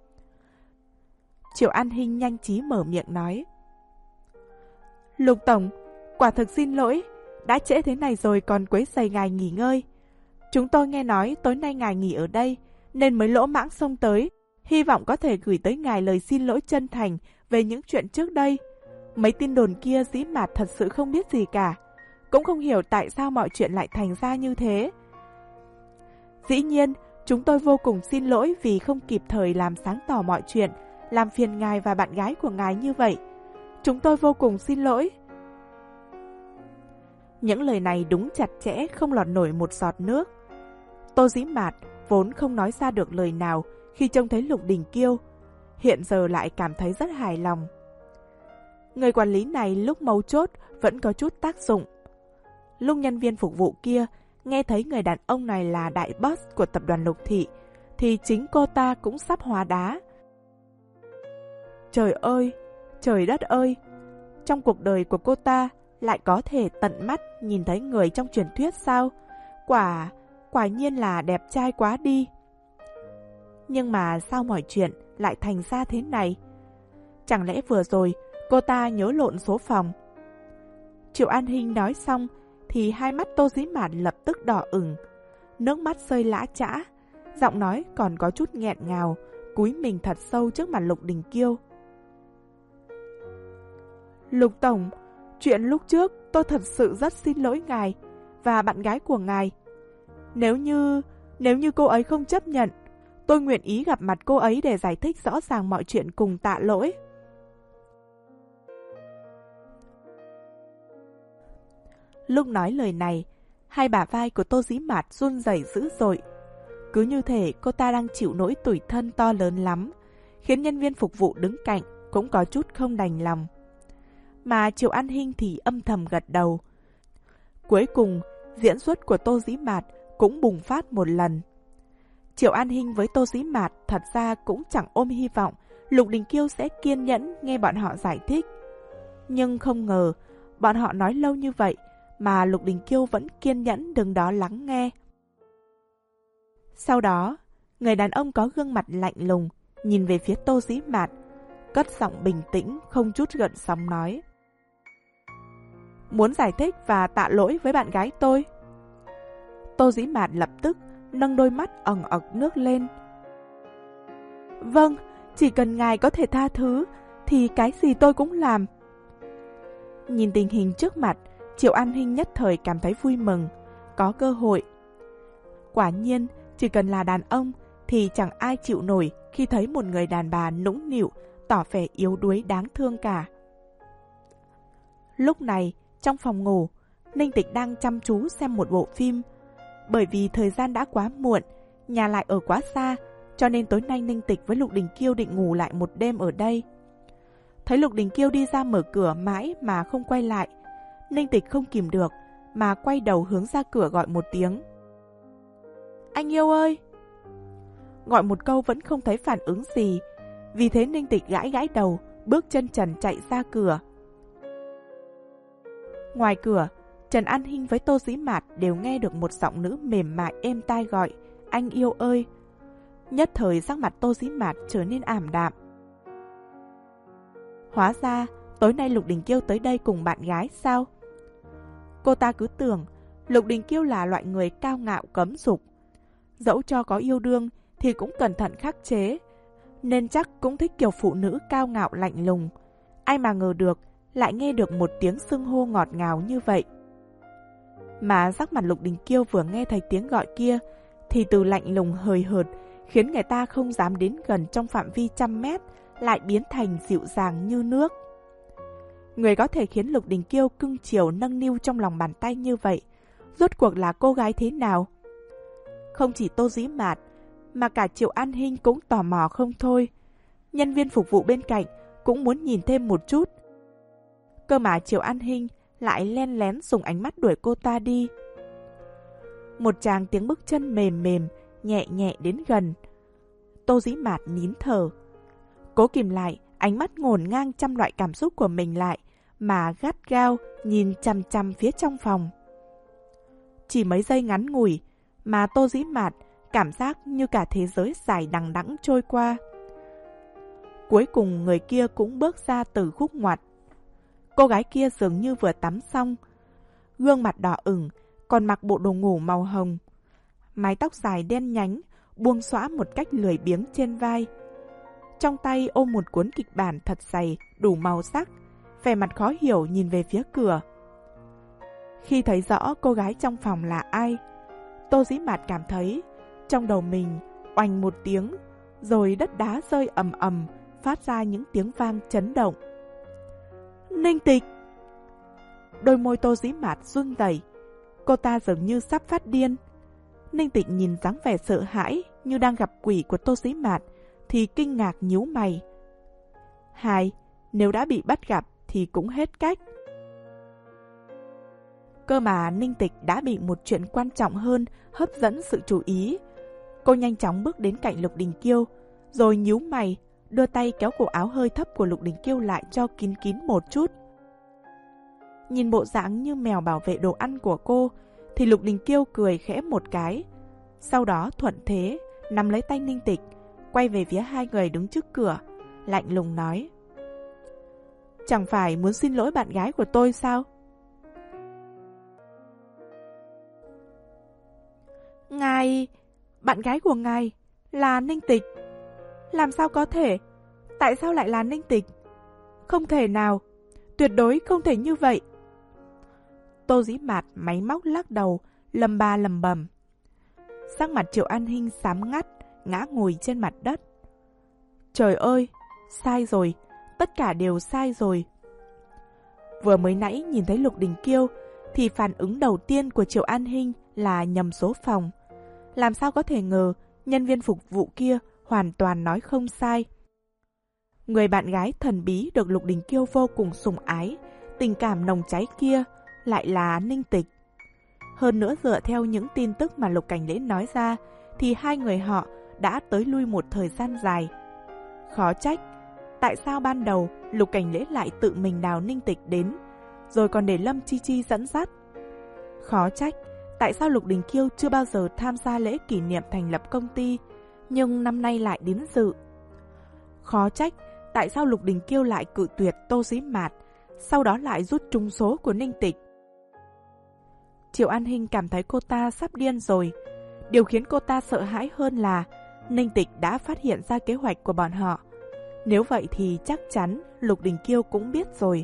Triệu An Hinh nhanh trí mở miệng nói. Lục Tổng, quả thực xin lỗi, đã trễ thế này rồi còn quấy rầy ngài nghỉ ngơi. Chúng tôi nghe nói tối nay ngài nghỉ ở đây, nên mới lỗ mãng xông tới, hy vọng có thể gửi tới ngài lời xin lỗi chân thành về những chuyện trước đây. Mấy tin đồn kia Dĩ Mạt thật sự không biết gì cả, cũng không hiểu tại sao mọi chuyện lại thành ra như thế. Dĩ nhiên, chúng tôi vô cùng xin lỗi vì không kịp thời làm sáng tỏ mọi chuyện, làm phiền ngài và bạn gái của ngài như vậy. Chúng tôi vô cùng xin lỗi. Những lời này đúng chặt chẽ, không lọt nổi một giọt nước. Tô Dĩ Mạt vốn không nói ra được lời nào khi trông thấy Lục Đình Kiêu, hiện giờ lại cảm thấy rất hài lòng. Người quản lý này lúc mấu chốt vẫn có chút tác dụng. Lúc nhân viên phục vụ kia nghe thấy người đàn ông này là đại boss của tập đoàn Lục Thị, thì chính cô ta cũng sắp hóa đá. Trời ơi, trời đất ơi, trong cuộc đời của cô ta lại có thể tận mắt nhìn thấy người trong truyền thuyết sao? Quả, quả nhiên là đẹp trai quá đi. Nhưng mà sao mọi chuyện lại thành ra thế này? Chẳng lẽ vừa rồi cô ta nhớ lộn số phòng? Triệu An Hinh nói xong thì hai mắt Tô Dĩ Mạt lập tức đỏ ửng, nước mắt rơi lã chã, giọng nói còn có chút nghẹn ngào, cúi mình thật sâu trước mặt Lục Đình Kiêu. Lục Tổng, chuyện lúc trước tôi thật sự rất xin lỗi ngài và bạn gái của ngài. Nếu như, nếu như cô ấy không chấp nhận, tôi nguyện ý gặp mặt cô ấy để giải thích rõ ràng mọi chuyện cùng tạ lỗi. Lúc nói lời này, hai bả vai của Tô Dĩ Mạt run rẩy dữ dội. Cứ như thể cô ta đang chịu nỗi tủi thân to lớn lắm, khiến nhân viên phục vụ đứng cạnh cũng có chút không đành lòng. Mà Triệu An Hinh thì âm thầm gật đầu. Cuối cùng, diễn xuất của Tô Dĩ Mạt cũng bùng phát một lần. Triệu An Hinh với Tô Dĩ Mạt thật ra cũng chẳng ôm hy vọng Lục Đình Kiêu sẽ kiên nhẫn nghe bọn họ giải thích. Nhưng không ngờ, bọn họ nói lâu như vậy mà Lục Đình Kiêu vẫn kiên nhẫn đứng đó lắng nghe. Sau đó, người đàn ông có gương mặt lạnh lùng nhìn về phía Tô Dĩ Mạt, cất giọng bình tĩnh không chút gợn sóng nói: Muốn giải thích và tạ lỗi với bạn gái tôi. Tô Dĩ Mạt lập tức nâng đôi mắt ẩn ẩn nước lên. Vâng, chỉ cần ngài có thể tha thứ thì cái gì tôi cũng làm. Nhìn tình hình trước mặt, Triệu An Hinh nhất thời cảm thấy vui mừng, có cơ hội. Quả nhiên, chỉ cần là đàn ông thì chẳng ai chịu nổi khi thấy một người đàn bà nũng nịu, tỏ vẻ yếu đuối đáng thương cả. Lúc này, trong phòng ngủ, Ninh Tịch đang chăm chú xem một bộ phim. Bởi vì thời gian đã quá muộn, nhà lại ở quá xa, cho nên tối nay Ninh Tịch với Lục Đình Kiêu định ngủ lại một đêm ở đây. Thấy Lục Đình Kiêu đi ra mở cửa mãi mà không quay lại, Ninh Tịch không kìm được mà quay đầu hướng ra cửa gọi một tiếng. Anh yêu ơi! Gọi một câu vẫn không thấy phản ứng gì, vì thế Ninh Tịch gãi gãi đầu, bước chân trần chạy ra cửa. Ngoài cửa, Trần An Hinh với Tô Dĩ Mạt đều nghe được một giọng nữ mềm mại êm tai gọi anh yêu ơi. Nhất thời sắc mặt Tô Dĩ Mạt trở nên ảm đạm. Hóa ra tối nay Lục Đình Kiêu tới đây cùng bạn gái sao? Cô ta cứ tưởng Lục Đình Kiêu là loại người cao ngạo cấm dục, dẫu cho có yêu đương thì cũng cẩn thận khắc chế, nên chắc cũng thích kiểu phụ nữ cao ngạo lạnh lùng. Ai mà ngờ được lại nghe được một tiếng xưng hô ngọt ngào như vậy. Mà sắc mặt Lục Đình Kiêu vừa nghe thấy tiếng gọi kia thì từ lạnh lùng hời hợt khiến người ta không dám đến gần trong phạm vi trăm mét lại biến thành dịu dàng như nước. Người có thể khiến Lục Đình Kiêu cưng chiều nâng niu trong lòng bàn tay như vậy, rốt cuộc là cô gái thế nào? Không chỉ Tô Dĩ Mạt mà cả Triệu An Hinh cũng tò mò không thôi. Nhân viên phục vụ bên cạnh cũng muốn nhìn thêm một chút. Cơ mà Triệu An Hinh lại len lén dùng ánh mắt đuổi cô ta đi. Một tràng tiếng bước chân mềm mềm, nhẹ nhẹ đến gần. Tô Dĩ Mạt nín thở, cố kìm lại ánh mắt ngổn ngang trăm loại cảm xúc của mình lại, mà gắt gao nhìn chằm chằm phía trong phòng. Chỉ mấy giây ngắn ngủi mà Tô Dĩ Mạt cảm giác như cả thế giới dài đằng đẵng trôi qua. Cuối cùng người kia cũng bước ra từ khúc ngoặt. Cô gái kia dường như vừa tắm xong, gương mặt đỏ ửng, còn mặc bộ đồ ngủ màu hồng. Mái tóc dài đen nhánh, buông xõa một cách lười biếng trên vai. Trong tay ôm một cuốn kịch bản thật dày, đủ màu sắc, vẻ mặt khó hiểu nhìn về phía cửa. Khi thấy rõ cô gái trong phòng là ai, Tô Dĩ Mạt cảm thấy trong đầu mình oành một tiếng, rồi đất đá rơi ầm ầm, phát ra những tiếng vang chấn động. Ninh Tịch! Đôi môi Tô Dĩ Mạt run rẩy, cô ta dường như sắp phát điên. Ninh Tịch nhìn dáng vẻ sợ hãi như đang gặp quỷ của Tô Dĩ Mạt thì kinh ngạc nhíu mày. Hai, nếu đã bị bắt gặp thì cũng hết cách. Cơ mà Ninh Tịch đã bị một chuyện quan trọng hơn hấp dẫn sự chú ý. Cô nhanh chóng bước đến cạnh Lục Đình Kiêu, rồi nhíu mày, đưa tay kéo cổ áo hơi thấp của Lục Đình Kiêu lại cho kín kín một chút. Nhìn bộ dạng như mèo bảo vệ đồ ăn của cô, thì Lục Đình Kiêu cười khẽ một cái. Sau đó thuận thế, nắm lấy tay Ninh Tịch, quay về phía hai người đứng trước cửa, lạnh lùng nói: Chẳng phải muốn xin lỗi bạn gái của tôi sao? Ngài... Bạn gái của ngài là Ninh Tịch. Làm sao có thể? Tại sao lại là Ninh Tịch? Không thể nào, tuyệt đối không thể như vậy. Tô Dĩ Mạt máy móc lắc đầu, lầm ba lầm bầm. Sắc mặt Triệu An Hinh xám ngắt, ngã ngồi trên mặt đất. Trời ơi, sai rồi, tất cả đều sai rồi. Vừa mới nãy nhìn thấy Lục Đình Kiêu thì phản ứng đầu tiên của Triệu An Hinh là nhầm số phòng. Làm sao có thể ngờ nhân viên phục vụ kia hoàn toàn nói không sai. Người bạn gái thần bí được Lục Đình Kiêu vô cùng sủng ái, tình cảm nồng cháy kia lại là Ninh Tịch. Hơn nữa dựa theo những tin tức mà Lục Cảnh Lễ nói ra thì hai người họ đã tới lui một thời gian dài. Khó trách, tại sao ban đầu Lục Cảnh Lễ lại tự mình đào Ninh Tịch đến, rồi còn để Lâm Chi Chi dẫn dắt. Khó trách, tại sao Lục Đình Kiêu chưa bao giờ tham gia lễ kỷ niệm thành lập công ty, nhưng năm nay lại đến dự. Khó trách, tại sao Lục Đình Kiêu lại cự tuyệt Tô Dĩ Mạt, sau đó lại rút trúng số của Ninh Tịch. Triệu An Hinh cảm thấy cô ta sắp điên rồi. Điều khiến cô ta sợ hãi hơn là Ninh Tịch đã phát hiện ra kế hoạch của bọn họ. Nếu vậy thì chắc chắn Lục Đình Kiêu cũng biết rồi.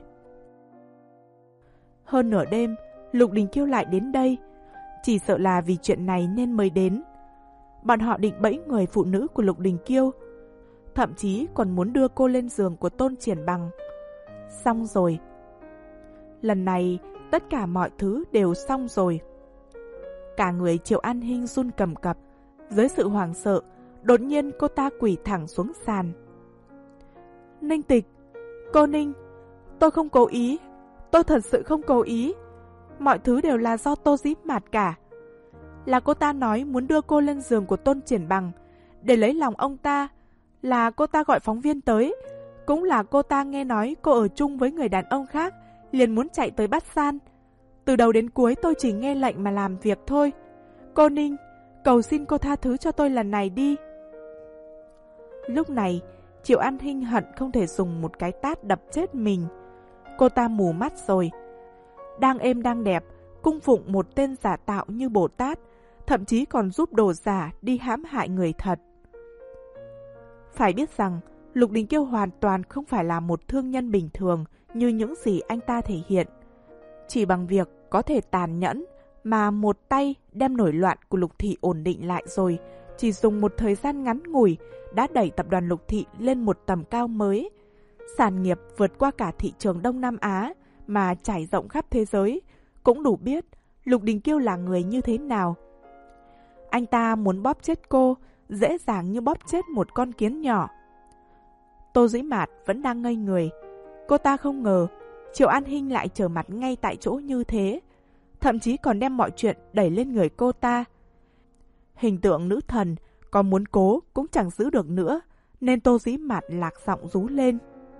Hơn nửa đêm, Lục Đình Kiêu lại đến đây. Chỉ sợ là vì chuyện này nên mới đến. Bọn họ định bẫy người phụ nữ của Lục Đình Kiêu, thậm chí còn muốn đưa cô lên giường của Tôn Triển Bằng. Xong rồi. Lần này, tất cả mọi thứ đều xong rồi. Cả người Triệu An Hinh run cầm cập. Dưới sự hoảng sợ, đột nhiên cô ta quỳ thẳng xuống sàn. Ninh Tịch, cô Ninh, tôi không cố ý, tôi thật sự không cố ý. Mọi thứ đều là do Tô Dĩ Mạt cả. Là cô ta nói muốn đưa cô lên giường của Tôn Triển Bằng để lấy lòng ông ta. Là cô ta gọi phóng viên tới. Cũng là cô ta nghe nói cô ở chung với người đàn ông khác, liền muốn chạy tới bắt gian. Từ đầu đến cuối tôi chỉ nghe lệnh mà làm việc thôi. Cô Ninh, cầu xin cô tha thứ cho tôi lần này đi. Lúc này, Triệu An Hinh hận không thể dùng một cái tát đập chết mình. Cô ta mù mắt rồi. Đang êm đang đẹp, cung phụng một tên giả tạo như Bồ Tát, thậm chí còn giúp đồ giả đi hãm hại người thật. Phải biết rằng, Lục Đình Kiêu hoàn toàn không phải là một thương nhân bình thường như những gì anh ta thể hiện. Chỉ bằng việc có thể tàn nhẫn mà một tay đem nổi loạn của Lục Thị ổn định lại rồi, chỉ dùng một thời gian ngắn ngủi đã đẩy tập đoàn Lục Thị lên một tầm cao mới. Sản nghiệp vượt qua cả thị trường Đông Nam Á mà trải rộng khắp thế giới, cũng đủ biết Lục Đình Kiêu là người như thế nào. Anh ta muốn bóp chết cô, dễ dàng như bóp chết một con kiến nhỏ. Tô Dĩ Mạt vẫn đang ngây người. Cô ta không ngờ Triệu An Hinh lại trở mặt ngay tại chỗ như thế, thậm chí còn đem mọi chuyện đẩy lên người cô ta. Hình tượng nữ thần có muốn cố cũng chẳng giữ được nữa, nên Tô Dĩ Mạt lạc giọng rú lên.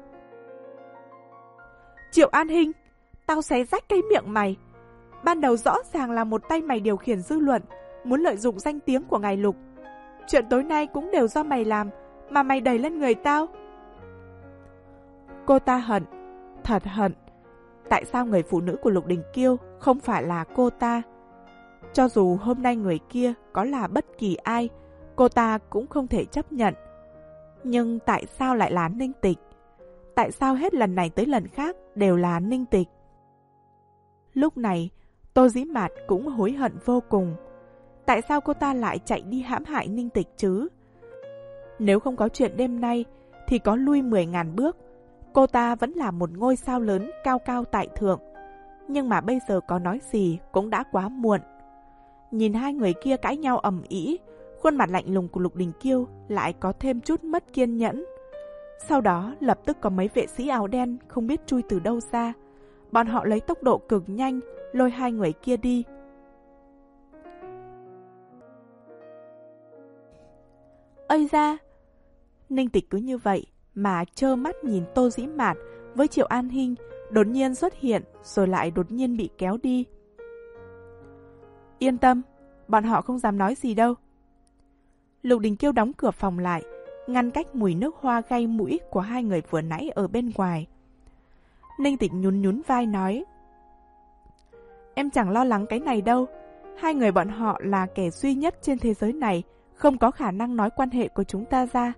Triệu An Hinh, tao xé rách cái miệng mày. Ban đầu rõ ràng là một tay mày điều khiển dư luận, muốn lợi dụng danh tiếng của ngài Lục. Chuyện tối nay cũng đều do mày làm, mà mày đẩy lên người tao. Cô ta hận, thật hận. Tại sao người phụ nữ của Lục Đình Kiêu không phải là cô ta? Cho dù hôm nay người kia có là bất kỳ ai, cô ta cũng không thể chấp nhận. Nhưng tại sao lại là Ninh Tịch? Tại sao hết lần này tới lần khác đều là Ninh Tịch? Lúc này, Tô Dĩ Mạt cũng hối hận vô cùng. Tại sao cô ta lại chạy đi hãm hại Ninh Tịch chứ? Nếu không có chuyện đêm nay, thì có lui mười ngàn bước, cô ta vẫn là một ngôi sao lớn cao cao tại thượng. Nhưng mà bây giờ có nói gì cũng đã quá muộn. Nhìn hai người kia cãi nhau ầm ĩ, khuôn mặt lạnh lùng của Lục Đình Kiêu lại có thêm chút mất kiên nhẫn. Sau đó lập tức có mấy vệ sĩ áo đen không biết chui từ đâu ra. Bọn họ lấy tốc độ cực nhanh lôi hai người kia đi. Ây da! Ninh Tịch cứ như vậy mà trơ mắt nhìn Tô Dĩ Mạt với Triệu An Hinh đột nhiên xuất hiện rồi lại đột nhiên bị kéo đi. Yên tâm, bọn họ không dám nói gì đâu. Lục Đình Kiêu đóng cửa phòng lại, ngăn cách mùi nước hoa gây mũi của hai người vừa nãy ở bên ngoài. Ninh Tịch nhún nhún vai nói: Em chẳng lo lắng cái này đâu. Hai người bọn họ là kẻ duy nhất trên thế giới này không có khả năng nói quan hệ của chúng ta ra.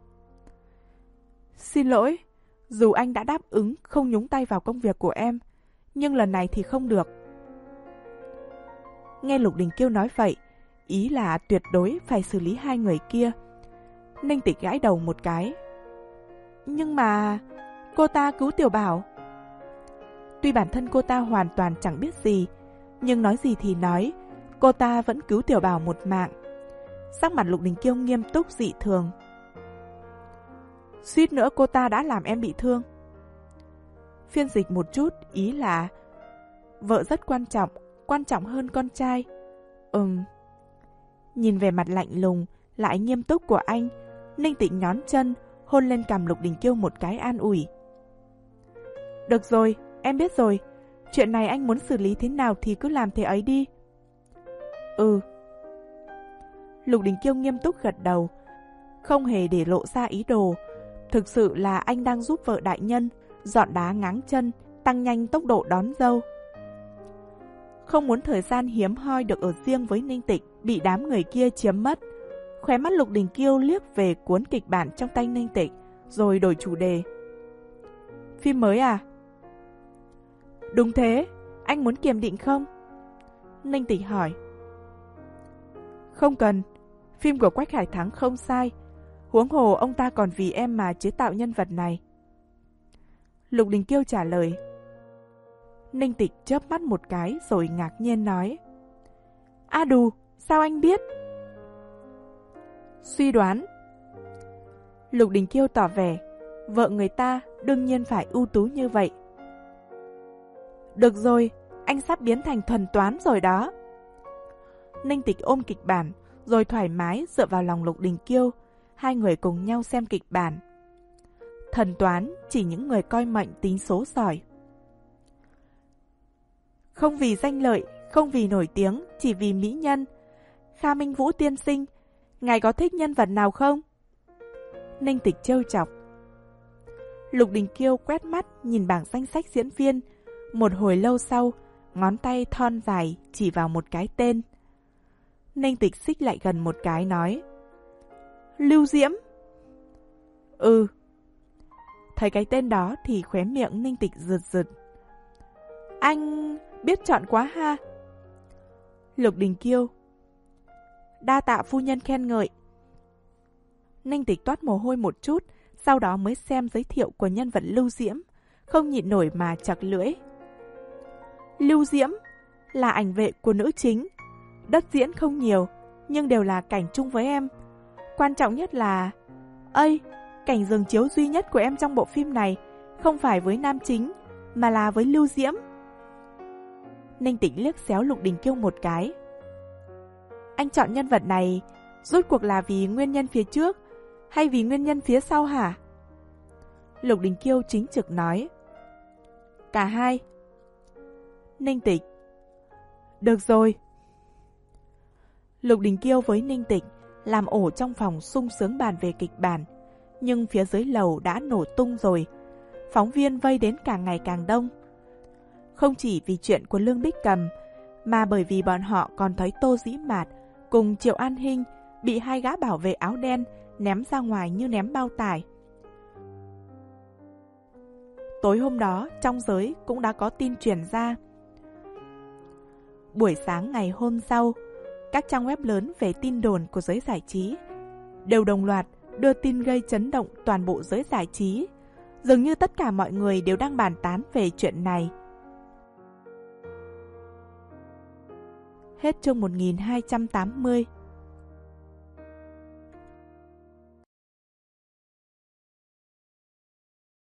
Xin lỗi, dù anh đã đáp ứng không nhúng tay vào công việc của em, nhưng lần này thì không được. Nghe Lục Đình Kiêu nói vậy, ý là tuyệt đối phải xử lý hai người kia. Ninh Tịch gãi đầu một cái. Nhưng mà cô ta cứu Tiểu Bảo. Tuy bản thân cô ta hoàn toàn chẳng biết gì, nhưng nói gì thì nói, cô ta vẫn cứu Tiểu Bảo một mạng, Sắc mặt Lục Đình Kiêu nghiêm túc dị thường. Suýt nữa cô ta đã làm em bị thương. Phiên dịch một chút, ý là vợ rất quan trọng, quan trọng hơn con trai. Ừm. Nhìn về mặt lạnh lùng, lại nghiêm túc của anh, Ninh Tịnh nhón chân, hôn lên cằm Lục Đình Kiêu một cái an ủi. Được rồi, em biết rồi. Chuyện này anh muốn xử lý thế nào thì cứ làm thế ấy đi. Ừ. Lục Đình Kiêu nghiêm túc gật đầu, không hề để lộ ra ý đồ. Thực sự là anh đang giúp vợ đại nhân dọn đá ngáng chân, tăng nhanh tốc độ đón dâu. Không muốn thời gian hiếm hoi được ở riêng với Ninh Tịch bị đám người kia chiếm mất. Khóe mắt Lục Đình Kiêu liếc về cuốn kịch bản trong tay Ninh Tịch, rồi đổi chủ đề. Phim mới à? Đúng thế, anh muốn kiềm định không? Ninh Tịch hỏi. Không cần, phim của Quách Hải Thắng không sai. Huống hồ ông ta còn vì em mà chế tạo nhân vật này. Lục Đình Kiêu trả lời. Ninh Tịch chớp mắt một cái rồi ngạc nhiên nói. A đù, sao anh biết? Suy đoán. Lục Đình Kiêu tỏ vẻ, vợ người ta đương nhiên phải ưu tú như vậy. Được rồi, anh sắp biến thành thuần toán rồi đó. Ninh Tịch ôm kịch bản, rồi thoải mái dựa vào lòng Lục Đình Kiêu. Hai người cùng nhau xem kịch bản. Thần toán chỉ những người coi mệnh tính số giỏi. Không vì danh lợi, không vì nổi tiếng, chỉ vì mỹ nhân. Kha Minh Vũ tiên sinh, ngài có thích nhân vật nào không? Ninh Tịch trêu chọc. Lục Đình Kiêu quét mắt nhìn bảng danh sách diễn viên. Một hồi lâu sau, ngón tay thon dài chỉ vào một cái tên. Ninh Tịch xích lại gần một cái nói. Lưu Diễm. Ừ. Thấy cái tên đó thì khóe miệng Ninh Tịch rượt rượt. Anh biết chọn quá ha. Lục Đình Kiêu. Đa tạ phu nhân khen ngợi. Ninh Tịch toát mồ hôi một chút, sau đó mới xem giới thiệu của nhân vật Lưu Diễm, không nhịn nổi mà chặt lưỡi. Lưu Diễm là ảnh vệ của nữ chính. Đất diễn không nhiều, nhưng đều là cảnh chung với em. Quan trọng nhất là... Ây, cảnh giường chiếu duy nhất của em trong bộ phim này không phải với nam chính, mà là với Lưu Diễm. Ninh Tịch liếc xéo Lục Đình Kiêu một cái. Anh chọn nhân vật này rốt cuộc là vì nguyên nhân phía trước hay vì nguyên nhân phía sau hả? Lục Đình Kiêu chính trực nói. Cả hai. Ninh Tịch. Được rồi. Lục Đình Kiêu với Ninh Tịch làm ổ trong phòng sung sướng bàn về kịch bản, nhưng phía dưới lầu đã nổ tung rồi. Phóng viên vây đến càng ngày càng đông. Không chỉ vì chuyện của Lương Bích Cầm, mà bởi vì bọn họ còn thấy Tô Dĩ Mạt cùng Triệu An Hinh bị hai gã bảo vệ áo đen ném ra ngoài như ném bao tải. Tối hôm đó, trong giới cũng đã có tin truyền ra. Buổi sáng ngày hôm sau, các trang web lớn về tin đồn của giới giải trí đều đồng loạt đưa tin gây chấn động toàn bộ giới giải trí. Dường như tất cả mọi người đều đang bàn tán về chuyện này. Hết chương một nghìn hai trăm tám mươi.